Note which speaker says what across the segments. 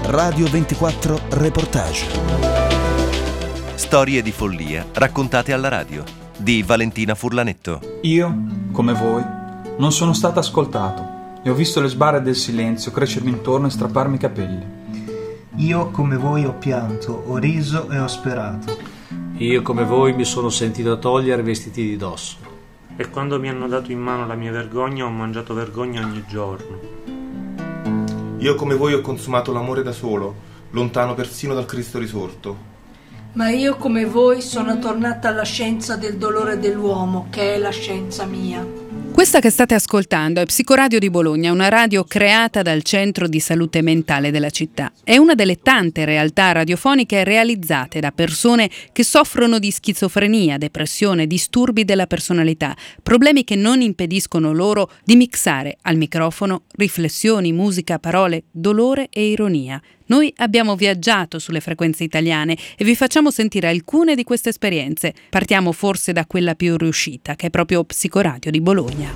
Speaker 1: Radio 24 Reportage.
Speaker 2: Storie di follia raccontate alla radio di Valentina Furlanetto.
Speaker 3: Io, come voi, non sono stato ascoltato e ho visto le sbarre del silenzio crescermi intorno e strapparmi i capelli.
Speaker 4: Io, come voi, ho pianto, ho riso e ho sperato.
Speaker 5: Io, come voi, mi sono sentito togliere i vestiti di dosso.
Speaker 6: E quando mi hanno dato in mano la mia vergogna, ho mangiato vergogna ogni giorno.
Speaker 7: Io, come voi, ho consumato l'amore da solo, lontano persino dal Cristo risorto.
Speaker 8: Ma io, come voi, sono tornata alla scienza del dolore dell'uomo, che è la scienza mia.
Speaker 9: Questa che state ascoltando è Psicoradio di Bologna, una radio creata dal Centro di Salute Mentale della città. È una delle tante realtà radiofoniche realizzate da persone che soffrono di schizofrenia, depressione, disturbi della personalità, problemi che non impediscono loro di mixare al microfono riflessioni, musica, parole, dolore e ironia. Noi abbiamo viaggiato sulle frequenze italiane e vi facciamo sentire alcune di queste esperienze. Partiamo forse da quella più riuscita, che è proprio Psicoradio di Bologna.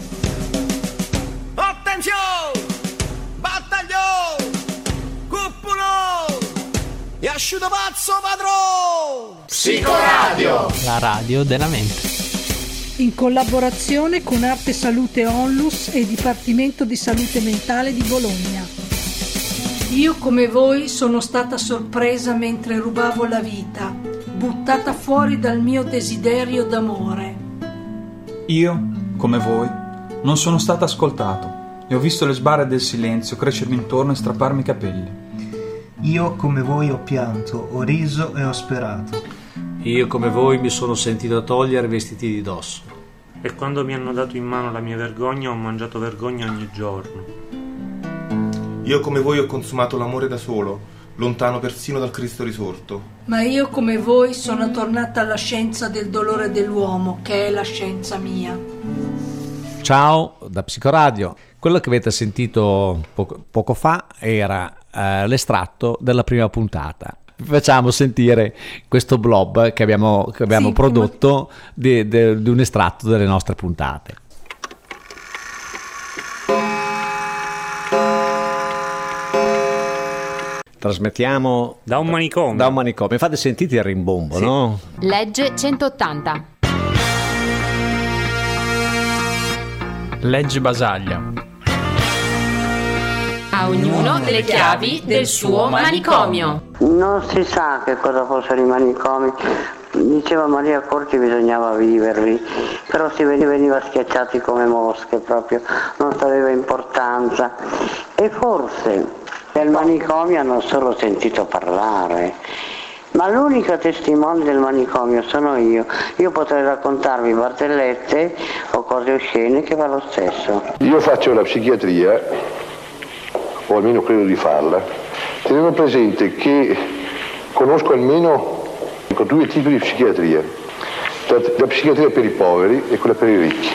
Speaker 10: Attenzione! Battaglio! Cuppulo! E asciuto pazzo padrone!
Speaker 11: Psicoradio! La radio della mente.
Speaker 8: In collaborazione con Arte Salute Onlus e Dipartimento di Salute Mentale di Bologna. Io, come voi, sono stata sorpresa mentre rubavo la vita, buttata fuori dal mio desiderio d'amore.
Speaker 3: Io, come voi, non sono stato ascoltato e ho visto le sbarre del silenzio crescermi intorno e strapparmi i capelli.
Speaker 4: Io, come voi, ho pianto, ho riso e ho sperato.
Speaker 5: Io, come voi, mi sono sentito togliere i vestiti di dosso.
Speaker 6: E quando mi hanno dato in mano la mia vergogna, ho mangiato vergogna ogni giorno.
Speaker 7: Io, come voi, ho consumato l'amore da solo, lontano persino dal Cristo risorto.
Speaker 8: Ma io, come voi, sono tornata alla scienza del dolore dell'uomo, che è la scienza mia.
Speaker 11: Ciao da Psicoradio. Quello che avete sentito poco fa era l'estratto della prima puntata. Vi facciamo sentire questo blob che abbiamo prodotto di un estratto delle nostre puntate. Trasmettiamo
Speaker 6: da un manicomio.
Speaker 11: Infatti sentite il rimbombo, sì. No?
Speaker 12: Legge 180.
Speaker 13: Legge Basaglia.
Speaker 12: A ognuno delle chiavi del suo manicomio.
Speaker 14: Non si sa che cosa fossero i manicomi. Diceva Maria Corti, bisognava viverli, però si veniva schiacciati come mosche proprio, non aveva importanza. E forse del manicomio hanno solo sentito parlare, ma l'unica testimone del manicomio sono io. Io potrei raccontarvi barzellette o cose oscene che va lo stesso.
Speaker 15: Io faccio la psichiatria, o almeno credo di farla, tenendo presente che conosco almeno due tipi di psichiatria, la psichiatria per i poveri e quella per i ricchi.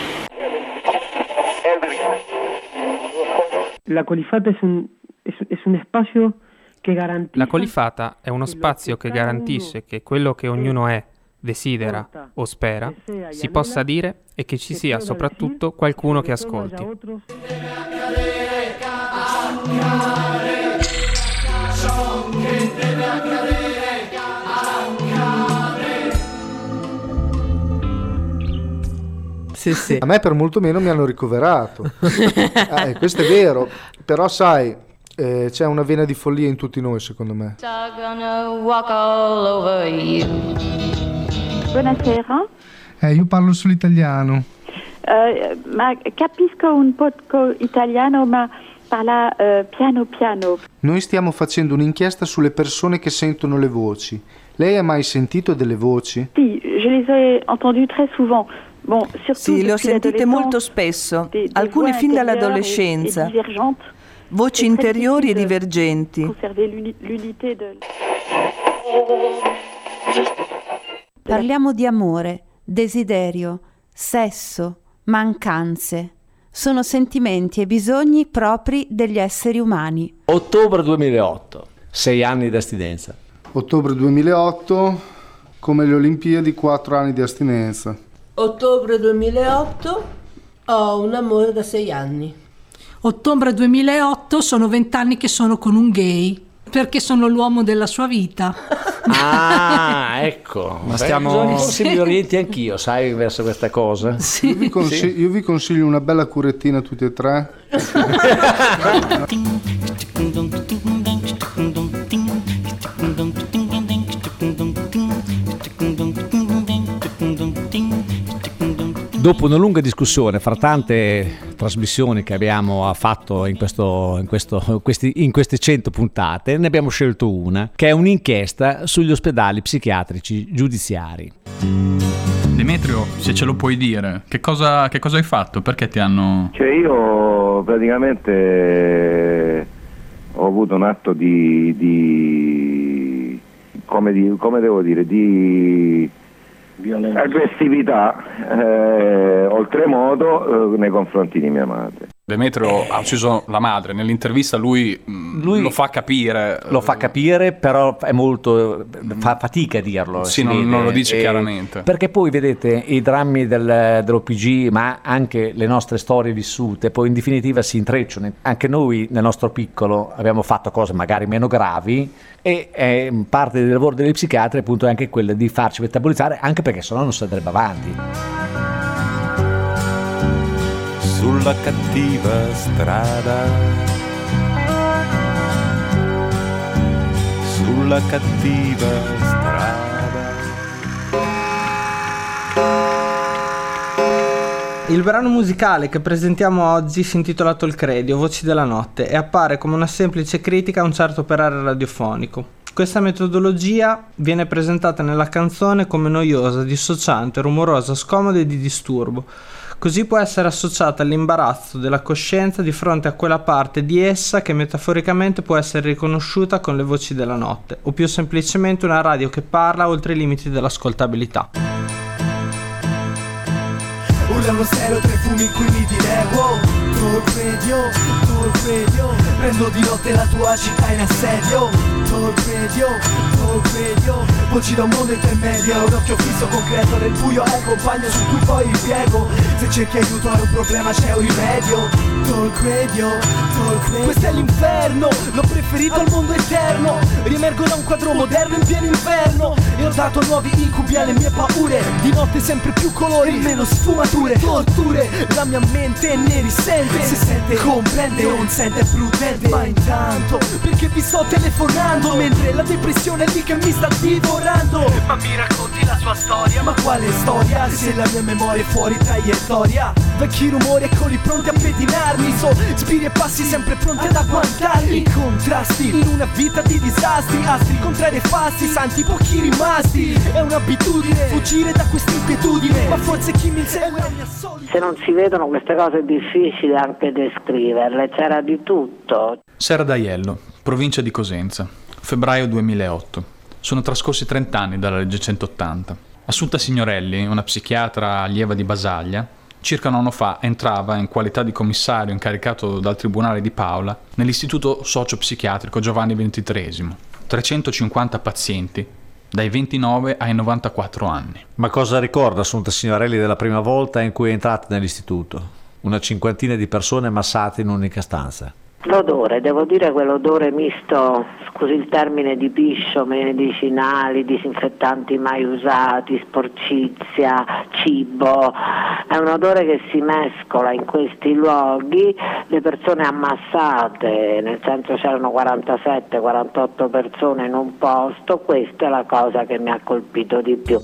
Speaker 16: La colifata es un spazio che garantisce.
Speaker 13: La colifata è uno spazio che garantisce che quello che ognuno è, desidera o spera si possa dire e che ci sia soprattutto qualcuno che ascolti.
Speaker 17: Sì. A me per molto meno mi hanno ricoverato. Questo è vero, però sai, c'è una vena di follia in tutti noi, secondo me.
Speaker 18: Buonasera.
Speaker 17: Io parlo solo italiano.
Speaker 18: Ma capisco un po' italiano, ma parla piano piano.
Speaker 17: Noi stiamo facendo un'inchiesta sulle persone che sentono le voci. Lei ha mai sentito delle voci?
Speaker 18: Sì, je les ai entendus très souvent.
Speaker 19: Sì, le ho sentite molto spesso, alcune fin dall'adolescenza, voci interiori e divergenti.
Speaker 20: Parliamo di amore, desiderio, sesso, mancanze. Sono sentimenti e bisogni propri degli esseri umani.
Speaker 11: Ottobre 2008, 6 anni di astinenza.
Speaker 17: Ottobre 2008, come le Olimpiadi, 4 anni di astinenza.
Speaker 21: Ottobre 2008, ho un amore da 6 anni.
Speaker 8: Ottobre 2008, sono 20 anni che sono con un gay. Perché sono l'uomo della sua vita.
Speaker 11: Ah, ecco. Ma forse mi orienti anch'io, sai, verso questa cosa.
Speaker 8: Sì.
Speaker 17: Io vi consiglio una bella curettina tutti e tre.
Speaker 11: Dopo una lunga discussione fra tante trasmissioni che abbiamo fatto in queste 100 puntate, ne abbiamo scelto una che è un'inchiesta sugli ospedali psichiatrici giudiziari.
Speaker 3: Demetrio, se ce lo puoi dire, che cosa hai fatto? Perché ti hanno...
Speaker 1: Cioè io praticamente ho avuto un atto di come devo dire, di aggressività oltremodo nei confronti di mia madre.
Speaker 3: Demetrio ha ucciso la madre, nell'intervista lui lo fa capire.
Speaker 11: Lo fa capire, però è molto fa fatica a dirlo.
Speaker 3: Sì, non lo dice chiaramente.
Speaker 11: Perché poi vedete i drammi dell'OPG, ma anche le nostre storie vissute, poi in definitiva si intrecciano. Anche noi nel nostro piccolo abbiamo fatto cose magari meno gravi e parte del lavoro degli psichiatri appunto è anche quella di farci metabolizzare, anche perché sennò non si andrebbe avanti.
Speaker 2: Sulla cattiva strada, sulla cattiva strada.
Speaker 22: Il brano musicale che presentiamo oggi si intitola Tolcredio, Voci della notte, e appare come una semplice critica a un certo operare radiofonico. Questa metodologia viene presentata nella canzone come noiosa, dissociante, rumorosa, scomoda e di disturbo. Così può essere associata all'imbarazzo della coscienza di fronte a quella parte di essa che metaforicamente può essere riconosciuta con le voci della notte, o più semplicemente una radio che parla oltre i limiti dell'ascoltabilità.
Speaker 10: Urlano stereo, tre fumi in cui mi dileguo. Talk radio, prendo di notte la tua città in assedio. Talk radio, voci da un mondo intermedio. Un occhio fisso concreto nel buio è il compagno su cui poi ripiego. Se cerchi aiuto a un problema c'è un rimedio. Talk radio, questo è l'inferno, l'ho preferito al mondo eterno. Riemergo da un quadro moderno in pieno inverno e ho dato nuovi incubi alle mie paure. Di notte sempre più colori e meno sfumature. Torture, la mia mente ne risente. Se sente, comprende, non sente, è prudente. Ma intanto, perché vi sto telefonando mentre la depressione è lì che mi sta divorando. Ma mi racconti la sua storia? Ma quale storia? Se la mia memoria è fuori traiettoria. Vecchi rumori, eccoli pronti a pedinarmi. Sospiri e passi sempre pronti ad agguantarli. Contrasti in una vita di disastri. Astri contrari e fasti, santi pochi rimasti. È un'abitudine fuggire da questa inquietudine. Ma forse chi mi insegue è mia solita.
Speaker 14: Se non si vedono queste cose è difficile anche descriverle. C'era di tutto.
Speaker 3: Serra d'Aiello, provincia di Cosenza, febbraio 2008. Sono trascorsi 30 anni dalla legge 180. Assunta Signorelli, una psichiatra allieva di Basaglia, circa un anno fa entrava in qualità di commissario incaricato dal Tribunale di Paola nell'istituto socio-psichiatrico Giovanni XXIII. 350 pazienti, dai 29 ai 94 anni.
Speaker 11: Ma cosa ricorda Assunta Signorelli della prima volta in cui è entrata nell'istituto? Una cinquantina di persone massate in un'unica stanza.
Speaker 14: L'odore, devo dire quell'odore misto, scusi il termine, di piscio, medicinali, disinfettanti mai usati, sporcizia, cibo. È un odore che si mescola in questi luoghi. Le persone ammassate, nel senso c'erano 47-48 persone in un posto. Questa è la cosa che mi ha colpito di più.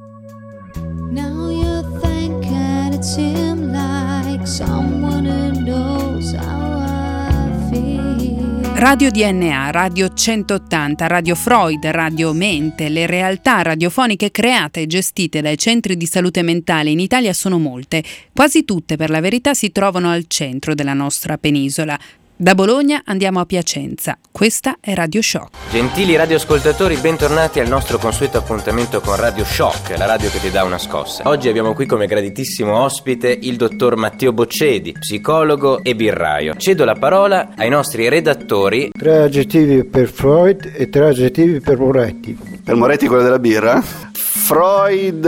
Speaker 23: Now you're thinking it's him, like someone who knows how I feel.
Speaker 9: Radio DNA, Radio 180, Radio Freud, Radio Mente, le realtà radiofoniche create e gestite dai centri di salute mentale in Italia sono molte. Quasi tutte, per la verità, si trovano al centro della nostra penisola. Da Bologna andiamo a Piacenza. Questa è Radio Shock.
Speaker 24: Gentili radioascoltatori, bentornati al nostro consueto appuntamento con Radio Shock, la radio che ti dà una scossa. Oggi abbiamo qui come graditissimo ospite il dottor Matteo Boccedi, psicologo e birraio. Cedo la parola ai nostri redattori.
Speaker 25: 3 aggettivi per Freud e 3 aggettivi per Moretti.
Speaker 26: Per Moretti quello della birra. Freud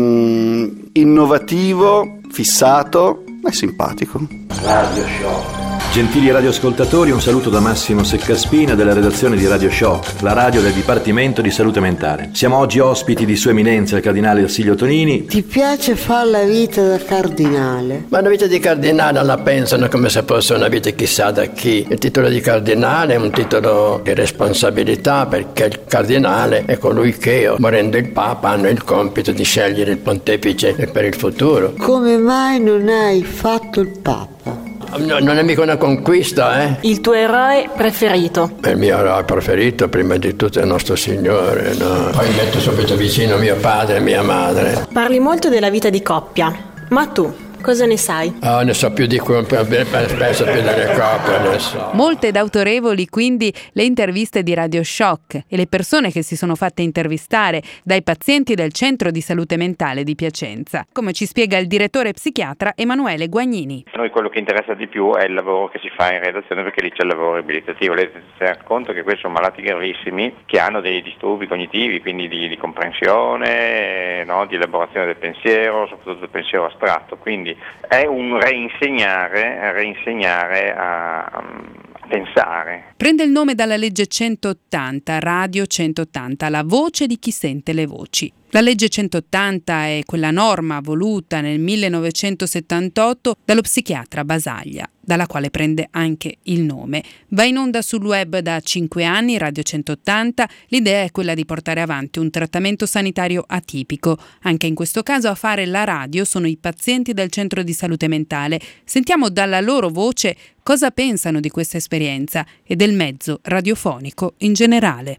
Speaker 26: innovativo, fissato e simpatico.
Speaker 25: Radio Shock.
Speaker 4: Gentili radioascoltatori, un saluto da Massimo Seccaspina della redazione di Radio Shock, la radio del Dipartimento di Salute Mentale. Siamo oggi ospiti di Sua Eminenza il Cardinale Ersilio Tonini.
Speaker 5: Ti piace fare la vita da cardinale?
Speaker 6: Ma la vita di cardinale la pensano come se fosse una vita chissà da chi. Il titolo di cardinale è un titolo di responsabilità, perché il cardinale è colui che, morendo il Papa, hanno il compito di scegliere il pontefice per il futuro.
Speaker 5: Come mai non hai fatto il Papa?
Speaker 6: No, non è mica una conquista, eh?
Speaker 7: Il tuo eroe preferito?
Speaker 6: Il mio eroe preferito, prima di tutto, è il nostro Signore, no? Poi metto subito vicino mio padre e mia madre.
Speaker 7: Parli molto della vita di coppia, ma tu cosa ne sai?
Speaker 6: Ne so più di cui penso più delle coppie adesso.
Speaker 9: Molte ed autorevoli quindi le interviste di Radio Shock e le persone che si sono fatte intervistare dai pazienti del Centro di Salute Mentale di Piacenza, come ci spiega il direttore psichiatra Emanuele Guagnini.
Speaker 12: A noi quello che interessa di più è il lavoro che si fa in redazione, perché lì c'è il lavoro riabilitativo. Lei si rende conto che questi sono malati gravissimi che hanno dei disturbi cognitivi, quindi di comprensione, no? Di elaborazione del pensiero, soprattutto del pensiero astratto, quindi è un reinsegnare a pensare.
Speaker 9: Prende il nome dalla legge 180, Radio 180, la voce di chi sente le voci. La legge 180 è quella norma voluta nel 1978 dallo psichiatra Basaglia, dalla quale prende anche il nome. Va in onda sul web da 5 anni, Radio 180. L'idea è quella di portare avanti un trattamento sanitario atipico. Anche in questo caso a fare la radio sono i pazienti del Centro di Salute Mentale. Sentiamo dalla loro voce cosa pensano di questa esperienza e del mezzo radiofonico in generale.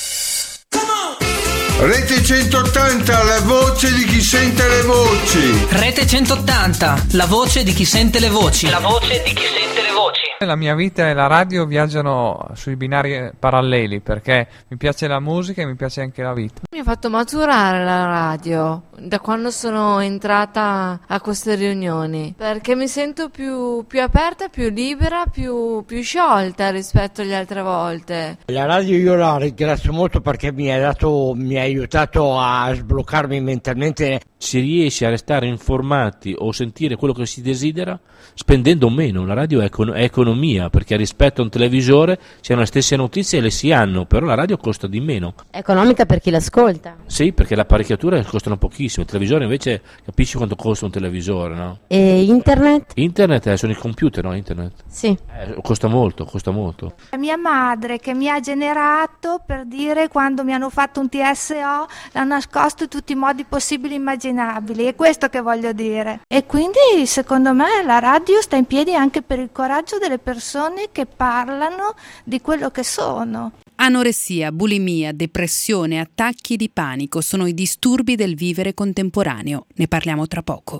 Speaker 15: Rete 180, la voce di chi sente le voci.
Speaker 27: Rete 180, la voce di chi sente le voci. La voce di chi sente le voci.
Speaker 13: La mia vita e la radio viaggiano sui binari paralleli, perché mi piace la musica e mi piace anche la vita.
Speaker 28: Mi ha fatto maturare la radio da quando sono entrata a queste riunioni, perché mi sento più aperta, più libera, più sciolta rispetto alle altre volte.
Speaker 29: La radio io la ringrazio molto perché mi ha aiutato a sbloccarmi mentalmente.
Speaker 30: Si riesce a restare informati o sentire quello che si desidera spendendo meno. La radio è economia, perché rispetto a un televisore c'è le stesse notizie e le si hanno, però la radio costa di meno.
Speaker 28: Economica per chi l'ascolta.
Speaker 30: Sì, perché le apparecchiature costano pochissimo, il televisore invece capisci quanto costa un televisore, no?
Speaker 28: E internet?
Speaker 30: Internet sono i computer, no? Internet?
Speaker 28: Sì.
Speaker 30: Costa molto.
Speaker 31: Mia madre che mi ha generato, per dire, quando mi hanno fatto un TSO, l'ha nascosto in tutti i modi possibili e immaginabili. È questo che voglio dire. E quindi secondo me la radio sta in piedi anche per il coraggio delle persone che parlano di quello che sono.
Speaker 9: Anoressia, bulimia, depressione, attacchi di panico sono i disturbi del vivere contemporaneo. Ne parliamo tra poco.